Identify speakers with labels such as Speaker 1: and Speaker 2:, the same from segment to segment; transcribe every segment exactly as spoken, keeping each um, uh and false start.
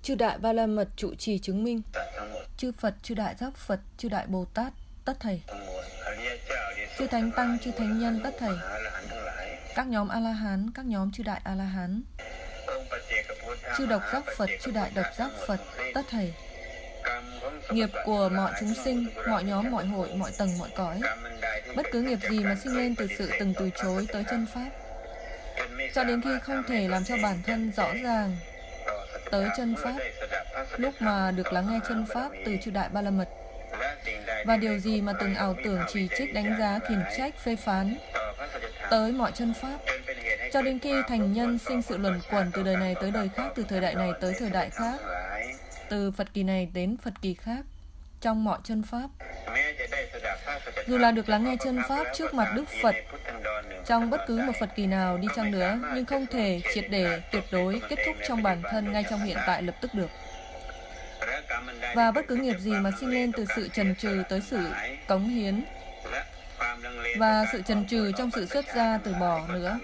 Speaker 1: Chư Đại Ba La Mật trụ trì chứng minh. Chư Phật, chư Đại Giác Phật, chư Đại Bồ Tát, tất thầy. Chư Thánh Tăng, chư Thánh Nhân, tất thầy. Các nhóm A-la-hán, các nhóm chư Đại A-la-hán. Chư Độc Giác Phật, chư Đại Độc Giác Phật, tất thầy. Nghiệp của mọi chúng sinh, mọi nhóm, mọi hội, mọi tầng, mọi cõi. Bất cứ nghiệp gì mà sinh lên từ sự từng từ chối tới chân Pháp, cho đến khi không thể làm cho bản thân rõ ràng tới chân Pháp, lúc mà được lắng nghe chân Pháp từ chư Đại Ba La Mật. Và điều gì mà từng ảo tưởng, chỉ trích, đánh giá, khiển trách, phê phán tới mọi chân Pháp, cho đến khi thành nhân sinh sự luẩn quẩn từ đời này tới đời khác, từ thời đại này tới thời đại khác, từ Phật kỳ này đến Phật kỳ khác, trong mọi chân Pháp. Dù là được lắng nghe chân Pháp trước mặt Đức Phật trong bất cứ một Phật kỳ nào đi chăng nữa, nhưng không thể triệt để, tuyệt đối kết thúc trong bản thân ngay trong hiện tại lập tức được. Và bất cứ nghiệp gì mà sinh lên từ sự trần trừ tới sự cống hiến, và sự trần trừ trong sự xuất gia từ bỏ nữa,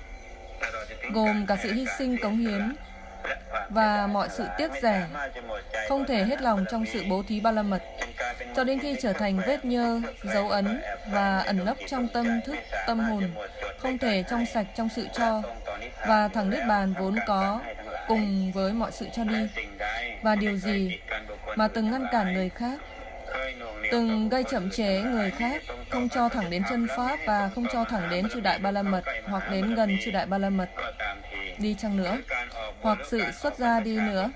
Speaker 1: gồm cả sự hy sinh cống hiến và mọi sự tiếc rẻ, không thể hết lòng trong sự bố thí Ba La Mật, cho đến khi trở thành vết nhơ, dấu ấn và ẩn nấp trong tâm thức, tâm hồn, không thể trong sạch trong sự cho, và thẳng Niết Bàn vốn có cùng với mọi sự cho đi. Và điều gì mà từng ngăn cản người khác, từng gây chậm chế người khác, không cho thẳng đến chân Pháp và không cho thẳng đến chư Đại Ba La Mật, hoặc đến gần chư Đại Ba La Mật đi chăng nữa, hoặc sự xuất gia đi nữa,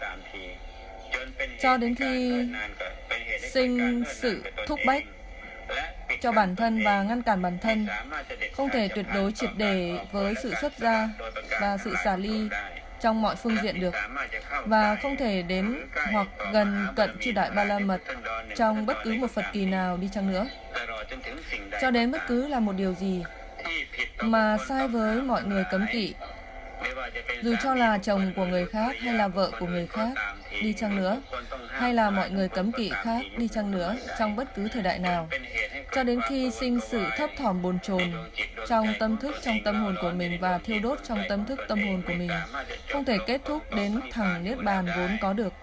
Speaker 1: cho đến khi sinh sự thúc bách cho bản thân và ngăn cản bản thân, không thể tuyệt đối triệt để với sự xuất gia và sự xả ly trong mọi phương diện được, và không thể đến hoặc gần cận chư Đại Ba La Mật trong bất cứ một Phật kỳ nào đi chăng nữa, cho đến bất cứ là một điều gì mà sai với mọi người cấm kỵ, dù cho là chồng của người khác hay là vợ của người khác đi chăng nữa, hay là mọi người cấm kỵ khác đi chăng nữa, trong bất cứ thời đại nào, cho đến khi sinh sự thấp thỏm bồn chồn trong tâm thức, trong tâm hồn của mình và thiêu đốt trong tâm thức, tâm hồn của mình, không thể kết thúc đến thẳng Niết Bàn vốn có được.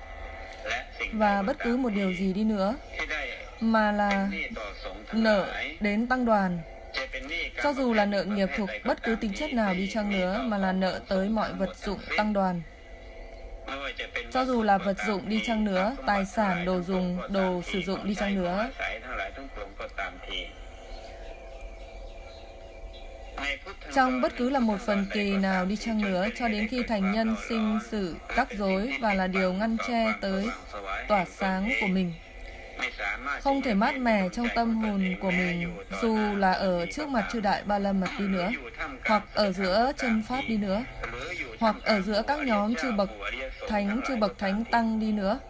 Speaker 1: Và bất cứ một điều gì đi nữa mà là nợ đến tăng đoàn, cho dù là nợ nghiệp thuộc bất cứ tính chất nào đi chăng nữa, mà là nợ tới mọi vật dụng tăng đoàn, cho dù là vật dụng đi chăng nữa, tài sản, đồ dùng, đồ sử dụng đi chăng nữa, trong bất cứ là một phần kỳ nào đi chăng nữa, cho đến khi thành nhân sinh sự rắc rối và là điều ngăn che tới tỏa sáng của mình, không thể mát mẻ trong tâm hồn của mình, dù là ở trước mặt chư Đại Ba La Mật đi nữa, hoặc ở giữa chân Pháp đi nữa, hoặc ở giữa các nhóm chư bậc thánh, chư bậc thánh tăng đi nữa,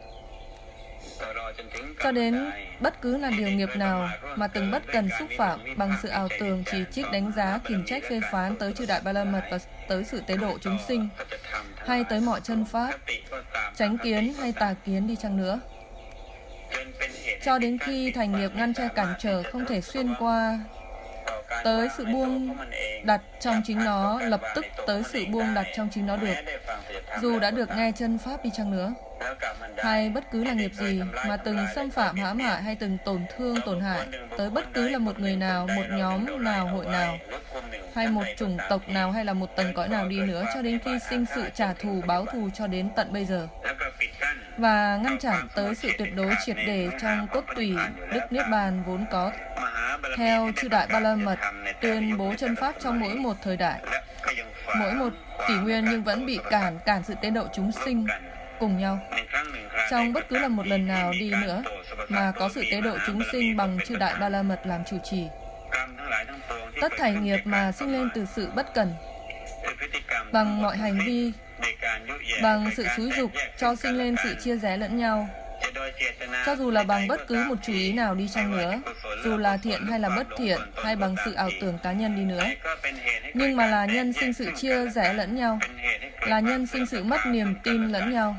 Speaker 1: cho đến bất cứ là điều nghiệp nào mà từng bất cần xúc phạm bằng sự ảo tưởng, chỉ trích, đánh giá, khiển trách, phê phán tới chư Đại Ba La Mật và tới sự tế độ chúng sinh, hay tới mọi chân Pháp, chánh kiến hay tà kiến đi chăng nữa, cho đến khi thành nghiệp ngăn che cản trở, không thể xuyên qua tới sự buông đặt trong chính nó, lập tức tới sự buông đặt trong chính nó được, dù đã được nghe chân Pháp đi chăng nữa, hay bất cứ là nghiệp gì mà từng xâm phạm, hãm hại hay từng tổn thương, tổn hại tới bất cứ là một người nào, một nhóm nào, hội nào, hay một chủng tộc nào, hay là một tầng cõi nào đi nữa, cho đến khi sinh sự trả thù, báo thù cho đến tận bây giờ, và ngăn cản tới sự tuyệt đối triệt để trong cốt tủy Đức Niết Bàn vốn có theo chư Đại Ba La Mật tuyên bố chân Pháp trong mỗi một thời đại, mỗi một kỷ nguyên, nhưng vẫn bị cản, cản sự tế độ chúng sinh cùng nhau. Trong bất cứ là một lần nào đi nữa mà có sự tế độ chúng sinh bằng chư Đại Ba La Mật làm chủ trì, tất thảy nghiệp mà sinh lên từ sự bất cẩn, bằng mọi hành vi, bằng sự xúi dục cho sinh lên sự chia rẽ lẫn nhau, cho dù là bằng bất cứ một chú ý nào đi chăng nữa, dù là thiện hay là bất thiện, hay bằng sự ảo tưởng cá nhân đi nữa, nhưng mà là nhân sinh sự chia rẽ lẫn nhau, là nhân sinh sự mất niềm tin lẫn nhau,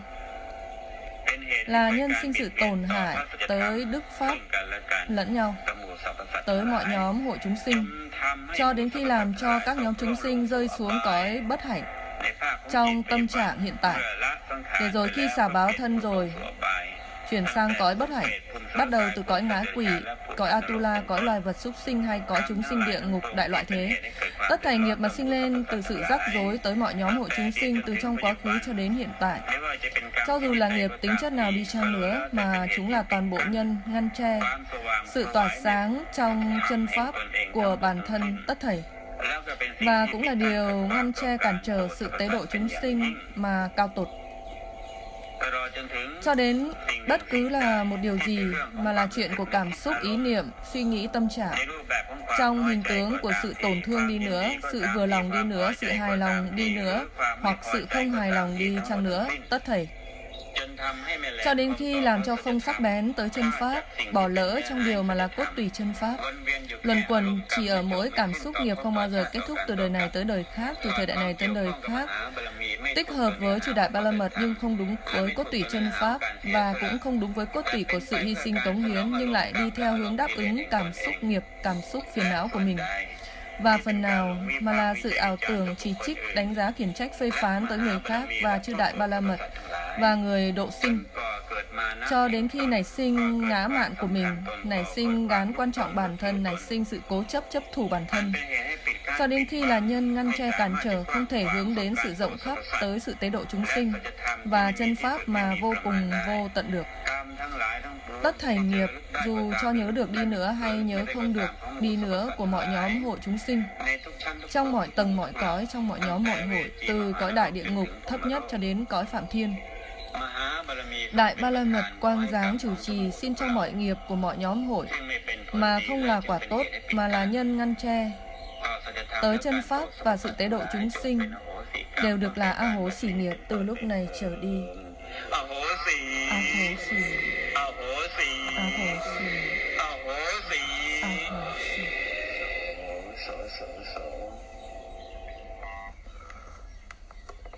Speaker 1: là nhân sinh sự tổn hại tới Đức Pháp lẫn nhau, tới mọi nhóm hội chúng sinh, cho đến khi làm cho các nhóm chúng sinh rơi xuống cõi bất hạnh, trong tâm trạng hiện tại, để rồi khi xả báo thân rồi, chuyển sang cõi bất hạnh, bắt đầu từ cõi ngã quỷ, cõi Atula, cõi loài vật súc sinh hay cõi chúng sinh địa ngục đại loại thế. Tất thảy nghiệp mà sinh lên từ sự rắc rối tới mọi nhóm hội chúng sinh từ trong quá khứ cho đến hiện tại. Cho dù là nghiệp tính chất nào đi chăng nữa, mà chúng là toàn bộ nhân ngăn che sự tỏa sáng trong chân pháp của bản thân tất thảy, và cũng là điều ngăn che cản trở sự tế độ chúng sinh mà cao tột. Cho đến bất cứ là một điều gì mà là chuyện của cảm xúc, ý niệm, suy nghĩ, tâm trạng, trong hình tướng của sự tổn thương đi nữa, sự vừa lòng đi nữa, sự hài lòng đi nữa, hoặc sự không hài lòng đi chăng nữa, tất thảy, cho đến khi làm cho không sắc bén tới chân pháp, bỏ lỡ trong điều mà là cốt tủy chân pháp, luẩn quẩn chỉ ở mỗi cảm xúc nghiệp không bao giờ kết thúc từ đời này tới đời khác, từ thời đại này tới đời khác, tích hợp với chư đại ba la mật nhưng không đúng với cốt tủy chân pháp, và cũng không đúng với cốt tủy của sự hy sinh cống hiến, nhưng lại đi theo hướng đáp ứng cảm xúc nghiệp, cảm xúc phiền não của mình. Và phần nào mà là sự ảo tưởng, chỉ trích, đánh giá, khiển trách, phê phán tới người khác và chư đại ba la mật và người độ sinh, cho đến khi nảy sinh ngã mạn của mình, nảy sinh gán quan trọng bản thân, nảy sinh sự cố chấp, chấp thủ bản thân, cho đến khi là nhân ngăn che cản trở, không thể hướng đến sự rộng khắp tới sự tế độ chúng sinh và chân pháp mà vô cùng vô tận được. Tất thảy nghiệp, dù cho nhớ được đi nữa hay nhớ không được đi nữa của mọi nhóm hội chúng sinh, trong mọi tầng mọi cõi, trong mọi nhóm mọi hội, từ cõi đại địa ngục thấp nhất cho đến cõi phạm thiên, Đại Ba La Mật quang giáng chủ trì xin cho mọi nghiệp của mọi nhóm hội mà không là quả tốt, mà là nhân ngăn che tới chân pháp và sự tế độ chúng sinh, đều được là A Hố Xỉ nghiệp từ lúc này trở đi. A Hố Xỉ, A Hố Xỉ, A Hố Xỉ, A Hố Xỉ, A Hố Xỉ.